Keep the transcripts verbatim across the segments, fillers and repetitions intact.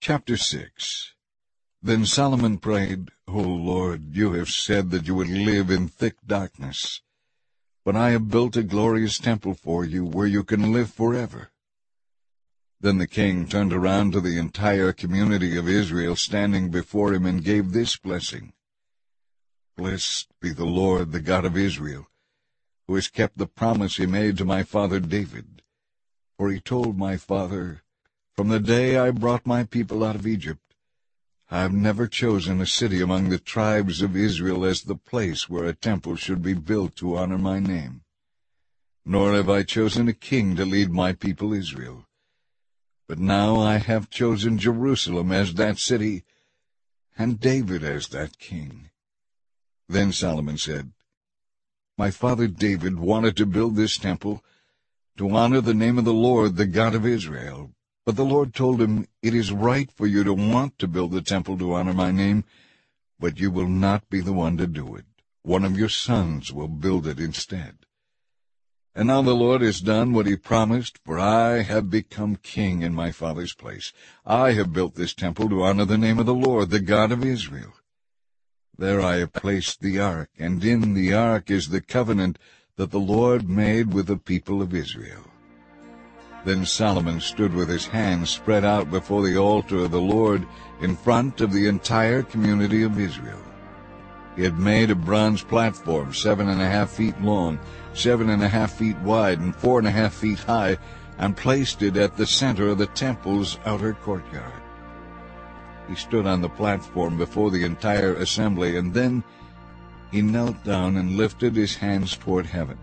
Chapter six. Then Solomon prayed, O Lord, you have said that you would live in thick darkness. But I have built a glorious temple for you, where you can live forever. Then the king turned around to the entire community of Israel standing before him and gave this blessing. Blessed be the Lord, the God of Israel, who has kept the promise he made to my father David. For he told my father, From the day I brought my people out of Egypt, I have never chosen a city among the tribes of Israel as the place where a temple should be built to honor my name. Nor have I chosen a king to lead my people Israel. But now I have chosen Jerusalem as that city, and David as that king. Then Solomon said, My father David wanted to build this temple to honor the name of the Lord, the God of Israel. But the Lord told him, It is right for you to want to build the temple to honor my name, but you will not be the one to do it. One of your sons will build it instead. And now the Lord has done what he promised, for I have become king in my father's place. I have built this temple to honor the name of the Lord, the God of Israel. There I have placed the ark, and in the ark is the covenant that the Lord made with the people of Israel. Then Solomon stood with his hands spread out before the altar of the Lord in front of the entire community of Israel. He had made a bronze platform seven and a half feet long, seven and a half feet wide, and four and a half feet high, and placed it at the center of the temple's outer courtyard. He stood on the platform before the entire assembly, and then he knelt down and lifted his hands toward heaven.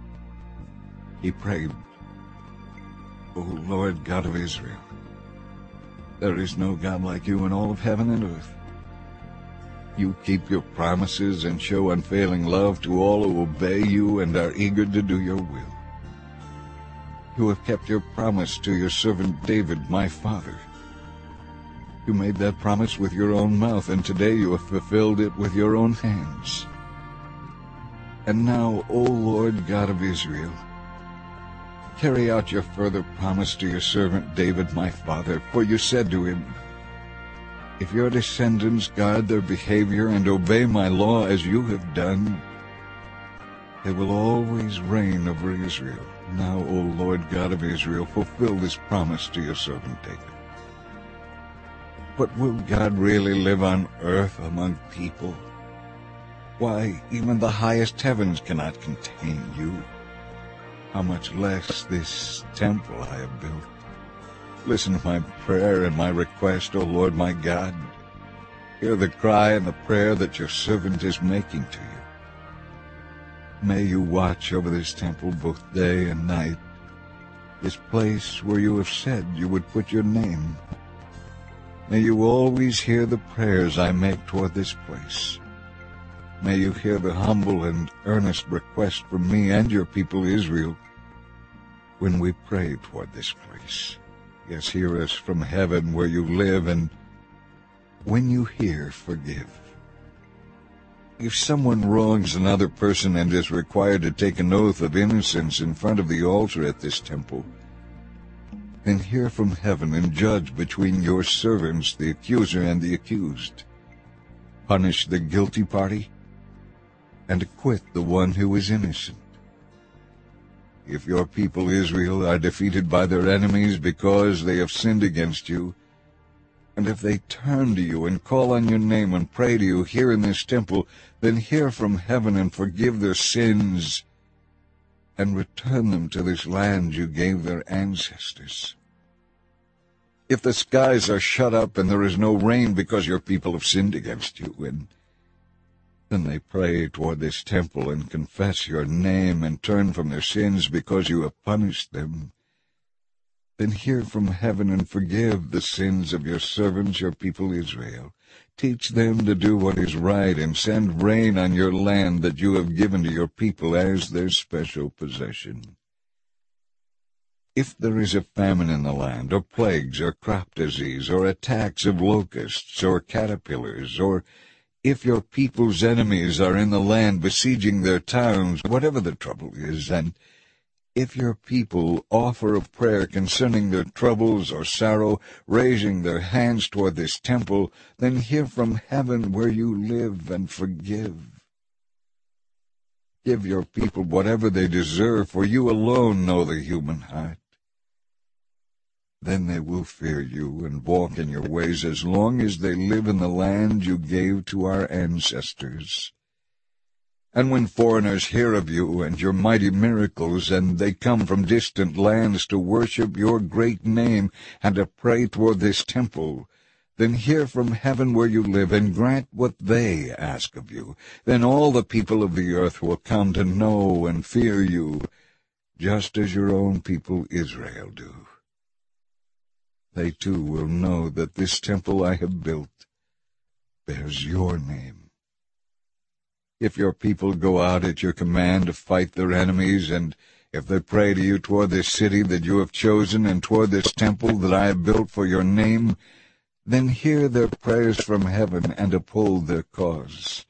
He prayed, O Lord God of Israel, there is no God like you in all of heaven and earth. You keep your promises and show unfailing love to all who obey you and are eager to do your will. You have kept your promise to your servant David, my father. You made that promise with your own mouth, and today you have fulfilled it with your own hands. And now, O Lord God of Israel, carry out your further promise to your servant David, my father, for you said to him, If your descendants guard their behavior and obey my law as you have done, they will always reign over Israel. Now, O Lord God of Israel, fulfill this promise to your servant David. But will God really live on earth among people? Why, even the highest heavens cannot contain you. How much less this temple I have built. Listen to my prayer and my request, O Lord my God. Hear the cry and the prayer that your servant is making to you. May you watch over this temple both day and night, this place where you have said you would put your name. May you always hear the prayers I make toward this place. May you hear the humble and earnest request from me and your people Israel when we pray toward this place. Yes, hear us from heaven where you live, and when you hear, forgive. If someone wrongs another person and is required to take an oath of innocence in front of the altar at this temple, then hear from heaven and judge between your servants, the accuser and the accused. Punish the guilty party and acquit the one who is innocent. If your people Israel are defeated by their enemies because they have sinned against you, and if they turn to you and call on your name and pray to you here in this temple, then hear from heaven and forgive their sins and return them to this land you gave their ancestors. If the skies are shut up and there is no rain because your people have sinned against you, and then they pray toward this temple and confess your name and turn from their sins because you have punished them, then hear from heaven and forgive the sins of your servants, your people Israel. Teach them to do what is right and send rain on your land that you have given to your people as their special possession. If there is a famine in the land, or plagues, or crop disease, or attacks of locusts, or caterpillars, or if your people's enemies are in the land besieging their towns, whatever the trouble is, and If your people offer a prayer concerning their troubles or sorrow, raising their hands toward this temple, then hear from heaven where you live and forgive. Give your people whatever they deserve, for you alone know the human heart. Then they will fear you and walk in your ways as long as they live in the land you gave to our ancestors. And when foreigners hear of you and your mighty miracles, and they come from distant lands to worship your great name and to pray toward this temple, then hear from heaven where you live and grant what they ask of you. Then all the people of the earth will come to know and fear you, just as your own people Israel do. They too will know that this temple I have built bears your name. If your people go out at your command to fight their enemies, and if they pray to you toward this city that you have chosen and toward this temple that I have built for your name, then hear their prayers from heaven and uphold their cause.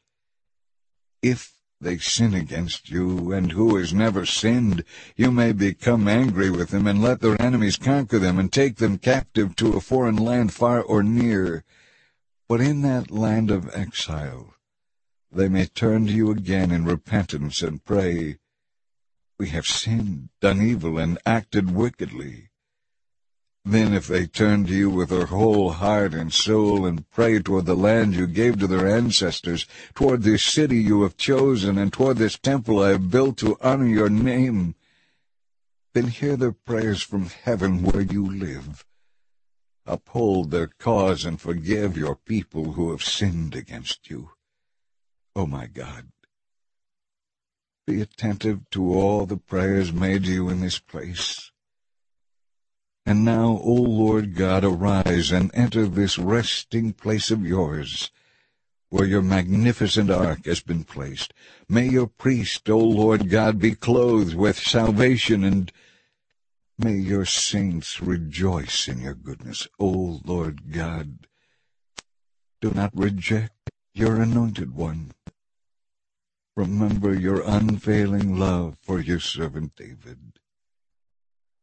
If they sin against you, and who has never sinned, you may become angry with them and let their enemies conquer them and take them captive to a foreign land far or near. But in that land of exile they may turn to you again in repentance and pray, "We have sinned, done evil, and acted wickedly." Then if they turn to you with their whole heart and soul and pray toward the land you gave to their ancestors, toward this city you have chosen, and toward this temple I have built to honor your name, then hear their prayers from heaven where you live. Uphold their cause and forgive your people who have sinned against you. O my God, be attentive to all the prayers made to you in this place. And now, O Lord God, arise and enter this resting place of yours, where your magnificent ark has been placed. May your priest, O Lord God, be clothed with salvation, and may your saints rejoice in your goodness. O Lord God, do not reject your anointed one. Remember your unfailing love for your servant David.